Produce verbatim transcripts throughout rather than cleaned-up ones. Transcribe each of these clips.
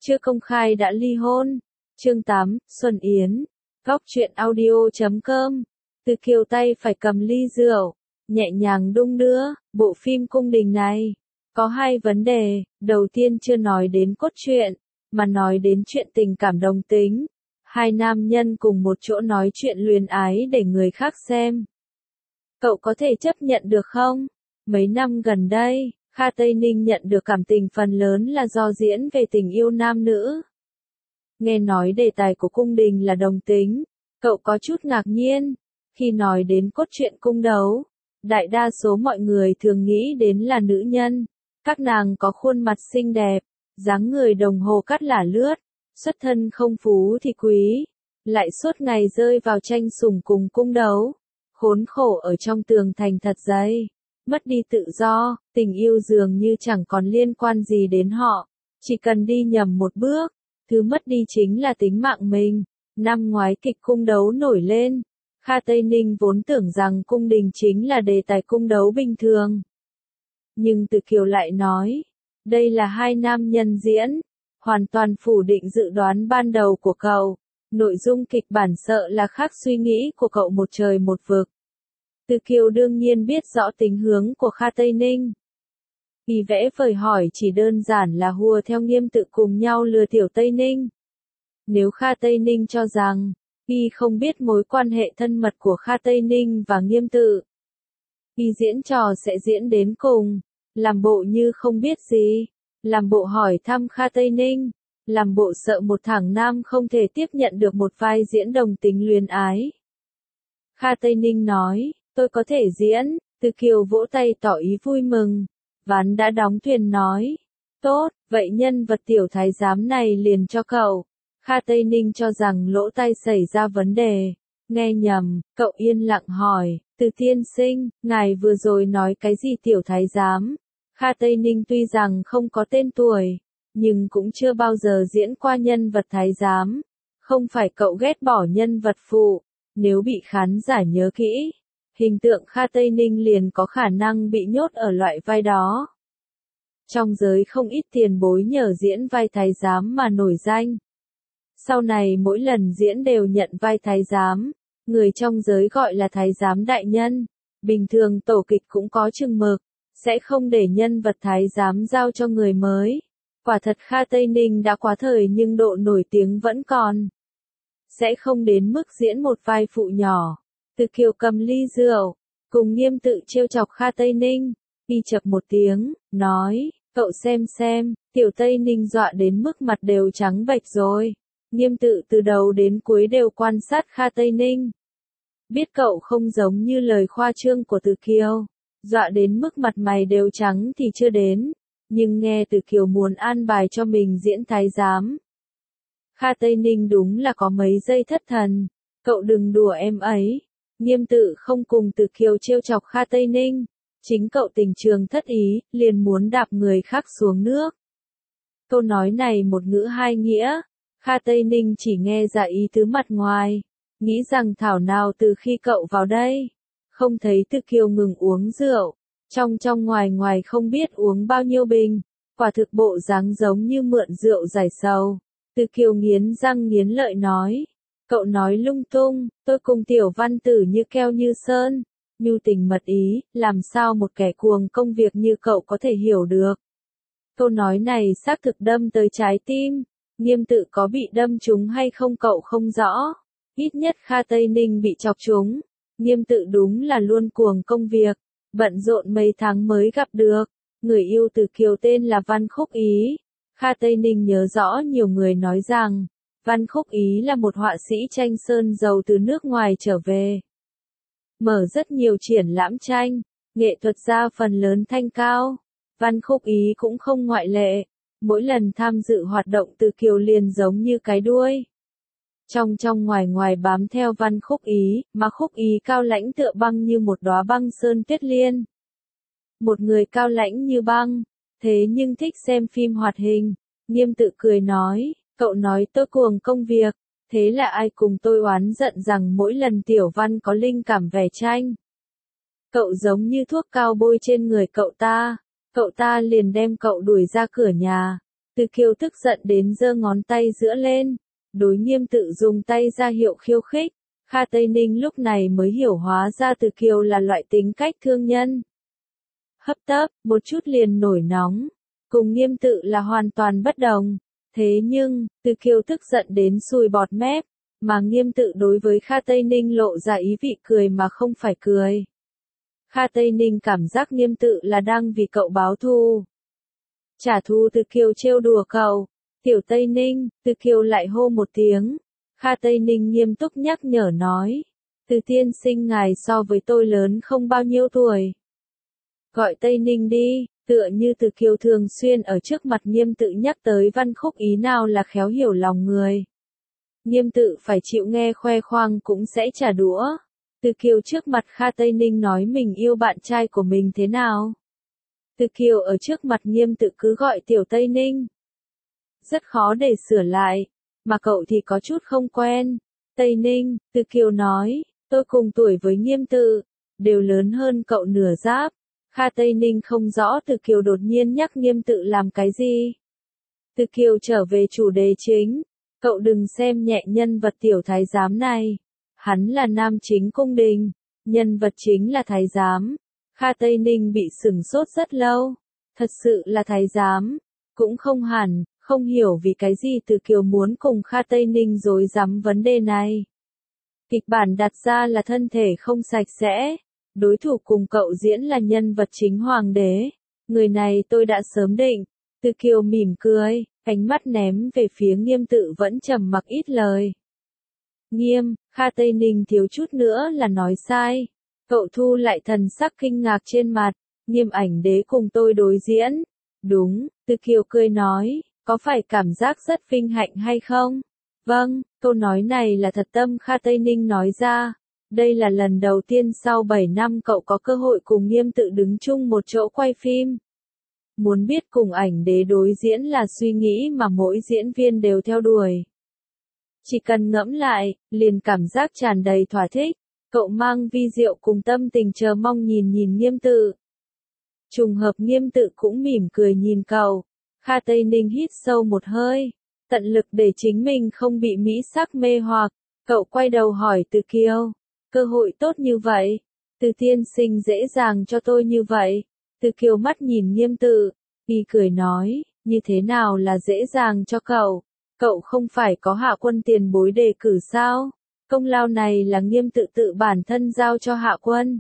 chưa công khai đã ly hôn. Chương tám, Xuân Yến. Góc truyện audio chấm com. Từ Kiều tay phải cầm ly rượu, nhẹ nhàng đung đưa. Bộ phim cung đình này có hai vấn đề. Đầu tiên chưa nói đến cốt truyện, mà nói đến chuyện tình cảm đồng tính. Hai nam nhân cùng một chỗ nói chuyện luyến ái để người khác xem. Cậu có thể chấp nhận được không? Mấy năm gần đây, Kha Tây Ninh nhận được cảm tình phần lớn là do diễn về tình yêu nam nữ. Nghe nói đề tài của cung đình là đồng tính, cậu có chút ngạc nhiên. Khi nói đến cốt truyện cung đấu, đại đa số mọi người thường nghĩ đến là nữ nhân. Các nàng có khuôn mặt xinh đẹp, dáng người đồng hồ cắt lả lướt, xuất thân không phú thì quý, lại suốt ngày rơi vào tranh sủng cùng cung đấu, khốn khổ ở trong tường thành thật dày, mất đi tự do, tình yêu dường như chẳng còn liên quan gì đến họ, chỉ cần đi nhầm một bước, thứ mất đi chính là tính mạng mình. Năm ngoái kịch cung đấu nổi lên, Kha Tây Ninh vốn tưởng rằng cung đình chính là đề tài cung đấu bình thường. Nhưng Từ Kiều lại nói, đây là hai nam nhân diễn, hoàn toàn phủ định dự đoán ban đầu của cậu. Nội dung kịch bản sợ là khác suy nghĩ của cậu một trời một vực. Từ Kiều đương nhiên biết rõ tính hướng của Kha Tây Ninh. Y vẽ vời hỏi chỉ đơn giản là hùa theo Nghiêm Tự cùng nhau lừa Tiểu Tây Ninh. Nếu Kha Tây Ninh cho rằng, Y không biết mối quan hệ thân mật của Kha Tây Ninh và Nghiêm Tự, Y diễn trò sẽ diễn đến cùng, làm bộ như không biết gì, làm bộ hỏi thăm Kha Tây Ninh, làm bộ sợ một thằng nam không thể tiếp nhận được một vai diễn đồng tính luyến ái. Kha Tây Ninh nói, tôi có thể diễn. Từ Kiều vỗ tay tỏ ý vui mừng. Ván đã đóng thuyền nói, tốt, vậy nhân vật tiểu thái giám này liền cho cậu. Kha Tây Ninh cho rằng lỗ tai xảy ra vấn đề, nghe nhầm, cậu yên lặng hỏi, Từ tiên sinh, ngài vừa rồi nói cái gì tiểu thái giám? Kha Tây Ninh tuy rằng không có tên tuổi, nhưng cũng chưa bao giờ diễn qua nhân vật thái giám. Không phải cậu ghét bỏ nhân vật phụ, nếu bị khán giả nhớ kỹ, hình tượng Kha Tây Ninh liền có khả năng bị nhốt ở loại vai đó. Trong giới không ít tiền bối nhờ diễn vai thái giám mà nổi danh. Sau này mỗi lần diễn đều nhận vai thái giám, người trong giới gọi là thái giám đại nhân. Bình thường tổ kịch cũng có chừng mực, sẽ không để nhân vật thái giám giao cho người mới. Quả thật Kha Tây Ninh đã quá thời nhưng độ nổi tiếng vẫn còn. Sẽ không đến mức diễn một vai phụ nhỏ. Từ Kiều cầm ly rượu, cùng Nghiêm Tự trêu chọc Kha Tây Ninh. Y chập một tiếng, nói, cậu xem xem, Tiểu Tây Ninh dọa đến mức mặt đều trắng bệch rồi. Nghiêm Tự từ đầu đến cuối đều quan sát Kha Tây Ninh. Biết cậu không giống như lời khoa trương của Từ Kiều, dọa đến mức mặt mày đều trắng thì chưa đến, nhưng nghe Từ Kiều muốn an bài cho mình diễn thái giám. Kha Tây Ninh đúng là có mấy giây thất thần, cậu đừng đùa em ấy. Nghiêm Tự không cùng Từ Kiều trêu chọc Kha Tây Ninh, chính cậu tình trường thất ý, liền muốn đạp người khác xuống nước. Câu nói này một ngữ hai nghĩa, Kha Tây Ninh chỉ nghe ra ý tứ mặt ngoài, nghĩ rằng thảo nào từ khi cậu vào đây, không thấy Từ Kiều ngừng uống rượu, trong trong ngoài ngoài không biết uống bao nhiêu bình, quả thực bộ dáng giống như mượn rượu giải sầu. Từ Kiều nghiến răng nghiến lợi nói, cậu nói lung tung, tôi cùng Tiểu Văn Tử như keo như sơn, mưu tình mật ý, làm sao một kẻ cuồng công việc như cậu có thể hiểu được. Câu nói này xác thực đâm tới trái tim. Nghiêm Tự có bị đâm trúng hay không cậu không rõ, ít nhất Kha Tây Ninh bị chọc trúng. Nghiêm Tự đúng là luôn cuồng công việc, bận rộn mấy tháng mới gặp được người yêu Từ Kiều tên là Văn Khúc Ý. Kha Tây Ninh nhớ rõ nhiều người nói rằng Văn Khúc Ý là một họa sĩ tranh sơn dầu từ nước ngoài trở về, mở rất nhiều triển lãm tranh, nghệ thuật gia phần lớn thanh cao. Văn Khúc Ý cũng không ngoại lệ. Mỗi lần tham dự hoạt động Từ Kiều liền giống như cái đuôi, trong trong ngoài ngoài bám theo Văn Khúc Ý, mà Khúc Ý cao lãnh tựa băng như một đóa băng sơn tuyết liên. Một người cao lãnh như băng, thế nhưng thích xem phim hoạt hình. Nghiêm Tự cười nói, cậu nói tôi cuồng công việc, thế là ai cùng tôi oán giận rằng mỗi lần Tiểu Văn có linh cảm vẽ tranh, cậu giống như thuốc cao bôi trên người cậu ta. Cậu ta liền đem cậu đuổi ra cửa nhà. Từ Kiều tức giận đến giơ ngón tay giữa lên, đối Nghiêm Tự dùng tay ra hiệu khiêu khích. Kha Tây Ninh lúc này mới hiểu hóa ra Từ Kiều là loại tính cách thương nhân. Hấp tấp, một chút liền nổi nóng, cùng Nghiêm Tự là hoàn toàn bất đồng. Thế nhưng, Từ Kiều tức giận đến sùi bọt mép, mà Nghiêm Tự đối với Kha Tây Ninh lộ ra ý vị cười mà không phải cười. Kha Tây Ninh cảm giác Nghiêm Tự là đang vì cậu báo thù. Trả thù. Từ Kiều trêu đùa cậu. Tiểu Tây Ninh, Từ Kiều lại hô một tiếng. Kha Tây Ninh nghiêm túc nhắc nhở nói. Từ tiên sinh ngài so với tôi lớn không bao nhiêu tuổi. Gọi Tây Ninh đi, tựa như Từ Kiều thường xuyên ở trước mặt Nghiêm Tự nhắc tới văn khúc ý nào là khéo hiểu lòng người. Nghiêm Tự phải chịu nghe khoe khoang cũng sẽ trả đũa. Từ Kiều trước mặt Kha Tây Ninh nói mình yêu bạn trai của mình thế nào. Từ Kiều ở trước mặt Nghiêm Tự cứ gọi Tiểu Tây Ninh. Rất khó để sửa lại, mà cậu thì có chút không quen. Tây Ninh, Từ Kiều nói, tôi cùng tuổi với Nghiêm Tự, đều lớn hơn cậu nửa giáp. Kha Tây Ninh không rõ Từ Kiều đột nhiên nhắc Nghiêm Tự làm cái gì. Từ Kiều trở về chủ đề chính, cậu đừng xem nhẹ nhân vật tiểu thái giám này. Hắn là nam chính cung đình, nhân vật chính là thái giám. Kha Tây Ninh bị sửng sốt rất lâu. Thật sự là thái giám? Cũng không hẳn, không hiểu vì cái gì Từ Kiều muốn cùng Kha Tây Ninh rối rắm vấn đề này. Kịch bản đặt ra là thân thể không sạch sẽ. Đối thủ cùng cậu diễn là nhân vật chính hoàng đế. Người này tôi đã sớm định. Từ Kiều mỉm cười, ánh mắt ném về phía Nghiêm Tự vẫn trầm mặc ít lời. Nghiêm, Kha Tây Ninh thiếu chút nữa là nói sai. Cậu thu lại thần sắc kinh ngạc trên mặt. Nghiêm ảnh đế cùng tôi đối diễn. Đúng, Từ Kiều cười nói, có phải cảm giác rất vinh hạnh hay không? Vâng, câu nói này là thật tâm Kha Tây Ninh nói ra. Đây là lần đầu tiên sau bảy năm cậu có cơ hội cùng Nghiêm Tự đứng chung một chỗ quay phim. Muốn biết cùng ảnh đế đối diễn là suy nghĩ mà mỗi diễn viên đều theo đuổi. Chỉ cần ngẫm lại, liền cảm giác tràn đầy thỏa thích. Cậu mang vi diệu cùng tâm tình chờ mong nhìn nhìn Nghiêm Tự. Trùng hợp Nghiêm Tự cũng mỉm cười nhìn cậu. Kha Tây Ninh hít sâu một hơi, tận lực để chính mình không bị mỹ sắc mê hoặc. Cậu quay đầu hỏi Từ Kiều, cơ hội tốt như vậy, Từ tiên sinh dễ dàng cho tôi như vậy. Từ Kiều mắt nhìn Nghiêm Tự, y cười nói, như thế nào là dễ dàng cho cậu? Cậu không phải có Hạ Quân tiền bối đề cử sao? Công lao này là Nghiêm Tự tự bản thân giao cho Hạ Quân.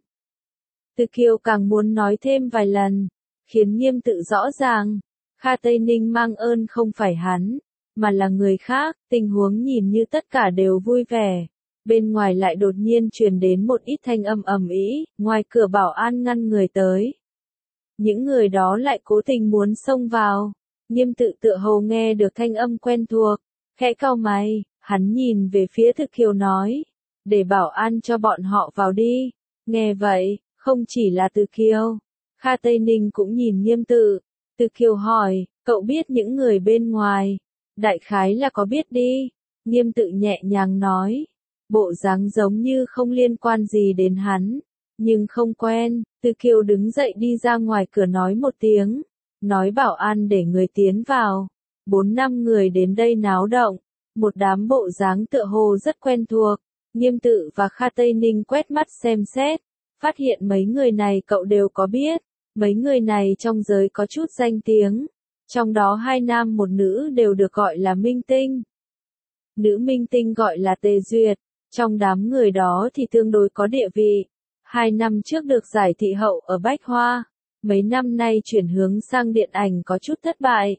Từ Kiều càng muốn nói thêm vài lần, khiến Nghiêm Tự rõ ràng, Kha Tây Ninh mang ơn không phải hắn, mà là người khác. Tình huống nhìn như tất cả đều vui vẻ. Bên ngoài lại đột nhiên truyền đến một ít thanh âm ầm ĩ, ngoài cửa bảo an ngăn người tới. Những người đó lại cố tình muốn xông vào. Nghiêm Tự tựa hồ nghe được thanh âm quen thuộc, khẽ cau mày, hắn nhìn về phía Từ Kiều nói, để bảo an cho bọn họ vào đi. Nghe vậy, không chỉ là Từ Kiều, Kha Tây Ninh cũng nhìn Nghiêm Tự. Từ Kiều hỏi, cậu biết những người bên ngoài? Đại khái là có biết đi. Nghiêm Tự nhẹ nhàng nói, bộ dáng giống như không liên quan gì đến hắn, nhưng không quen. Từ Kiều đứng dậy đi ra ngoài cửa nói một tiếng, nói bảo an để người tiến vào. Bốn năm người đến đây náo động, một đám bộ dáng tựa hồ rất quen thuộc. Nghiêm Tự và Kha Tây Ninh quét mắt xem xét, phát hiện mấy người này cậu đều có biết. Mấy người này trong giới có chút danh tiếng, trong đó hai nam một nữ đều được gọi là minh tinh. Nữ minh tinh gọi là Tề Duyệt, trong đám người đó thì tương đối có địa vị. Hai năm trước được giải thị hậu ở Bách Hoa, mấy năm nay chuyển hướng sang điện ảnh có chút thất bại.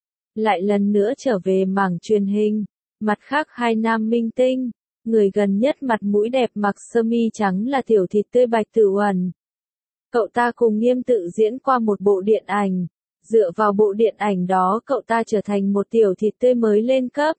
Lại lần nữa trở về mảng truyền hình. Mặt khác hai nam minh tinh, người gần nhất mặt mũi đẹp mặc sơ mi trắng là tiểu thịt tươi Bạch Tử Uẩn. Cậu ta cùng Nghiêm Tự diễn qua một bộ điện ảnh, dựa vào bộ điện ảnh đó cậu ta trở thành một tiểu thịt tươi mới lên cấp.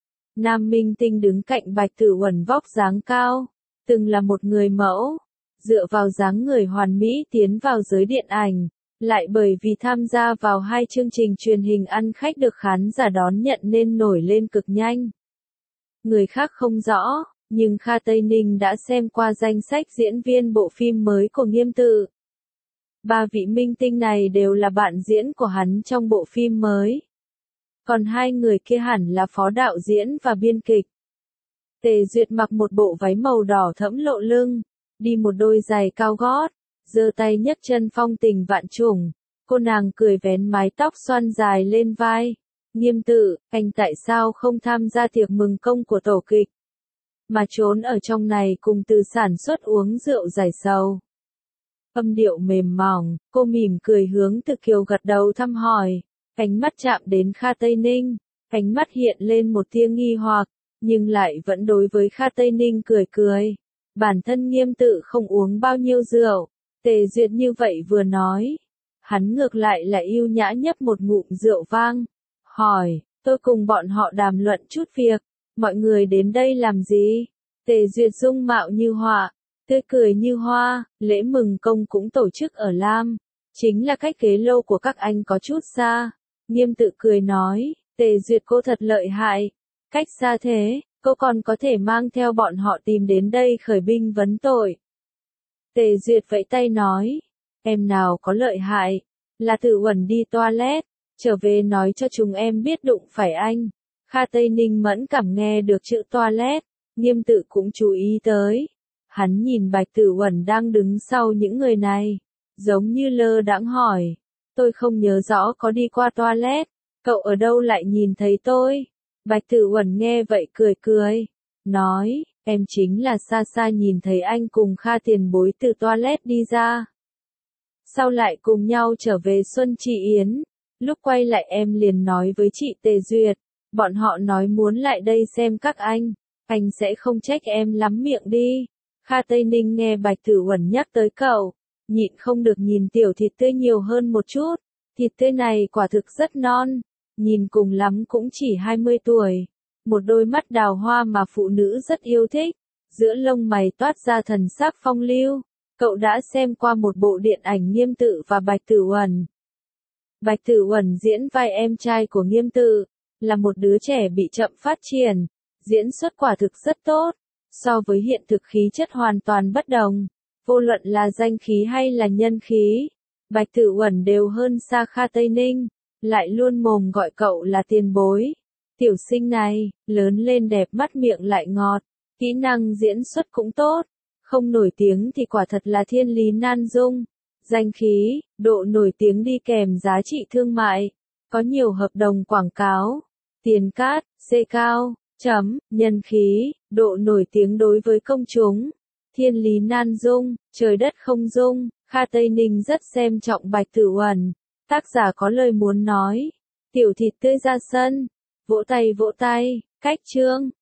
Nam minh tinh đứng cạnh Bạch Tử Uẩn vóc dáng cao, từng là một người mẫu, dựa vào dáng người hoàn mỹ tiến vào giới điện ảnh, lại bởi vì tham gia vào hai chương trình truyền hình ăn khách được khán giả đón nhận nên nổi lên cực nhanh. Người khác không rõ, nhưng Kha Tây Ninh đã xem qua danh sách diễn viên bộ phim mới của Nghiêm Tự. Ba vị minh tinh này đều là bạn diễn của hắn trong bộ phim mới. còn hai người kia hẳn là phó đạo diễn và biên kịch. Tề Duyệt mặc một bộ váy màu đỏ thẫm lộ lưng, đi một đôi giày cao gót, giơ tay nhấc chân phong tình vạn trùng. Cô nàng cười vén mái tóc xoăn dài lên vai. Nghiêm Tự, anh tại sao không tham gia tiệc mừng công của tổ kịch, mà trốn ở trong này cùng Từ sản xuất uống rượu giải sầu? Âm điệu mềm mỏng, cô mỉm cười hướng Từ Kiều gật đầu thăm hỏi. Ánh mắt chạm đến Kha Tây Ninh, ánh mắt hiện lên một tia nghi hoặc, nhưng lại vẫn đối với Kha Tây Ninh cười cười. Bản thân Nghiêm Tự không uống bao nhiêu rượu, Tề Duyệt như vậy vừa nói, hắn ngược lại lại yêu nhã nhấp một ngụm rượu vang, hỏi, tôi cùng bọn họ đàm luận chút việc, mọi người đến đây làm gì? Tề Duyệt dung mạo như họa, tươi cười như hoa, lễ mừng công cũng tổ chức ở Lam, chính là cách kế lâu của các anh có chút xa. Nghiêm Tự cười nói, Tề Duyệt cô thật lợi hại, cách xa thế, cô còn có thể mang theo bọn họ tìm đến đây khởi binh vấn tội. Tề Duyệt vẫy tay nói, em nào có lợi hại, là Tự Uẩn đi toilet, trở về nói cho chúng em biết đụng phải anh. Kha Tây Ninh mẫn cảm nghe được chữ toilet, Nghiêm Tự cũng chú ý tới. Hắn nhìn Bạch Tự Uẩn đang đứng sau những người này, giống như lơ đãng hỏi, tôi không nhớ rõ có đi qua toilet, cậu ở đâu lại nhìn thấy tôi? Bạch Tự Uẩn nghe vậy cười cười, nói, em chính là xa xa nhìn thấy anh cùng Kha tiền bối từ toilet đi ra. Sau lại cùng nhau trở về Xuân Trị Yến, lúc quay lại em liền nói với chị Tề Duyệt, bọn họ nói muốn lại đây xem các anh, anh sẽ không trách em lắm miệng đi. Kha Tây Ninh nghe Bạch Tự Uẩn nhắc tới cậu, nhịn không được nhìn tiểu thịt tươi nhiều hơn một chút, thịt tươi này quả thực rất non, nhìn cùng lắm cũng chỉ hai mươi tuổi, một đôi mắt đào hoa mà phụ nữ rất yêu thích, giữa lông mày toát ra thần sắc phong lưu. Cậu đã xem qua một bộ điện ảnh Nghiêm Tự và Bạch Tự Uẩn. Bạch Tự Uẩn diễn vai em trai của Nghiêm Tự, là một đứa trẻ bị chậm phát triển, diễn xuất quả thực rất tốt, so với hiện thực khí chất hoàn toàn bất đồng, vô luận là danh khí hay là nhân khí, Bạch Tự Uẩn đều hơn xa Kha Tây Ninh, lại luôn mồm gọi cậu là tiền bối. Tiểu sinh này, lớn lên đẹp mắt miệng lại ngọt, kỹ năng diễn xuất cũng tốt, không nổi tiếng thì quả thật là thiên lý nan dung. Danh khí, độ nổi tiếng đi kèm giá trị thương mại, có nhiều hợp đồng quảng cáo, tiền cát, xê cao, chấm, nhân khí, độ nổi tiếng đối với công chúng, thiên lý nan dung, trời đất không dung. Kha Tây Ninh rất xem trọng Bạch Tự Uẩn, tác giả có lời muốn nói, tiểu thịt tươi ra sân, vỗ tay vỗ tay, cách chương.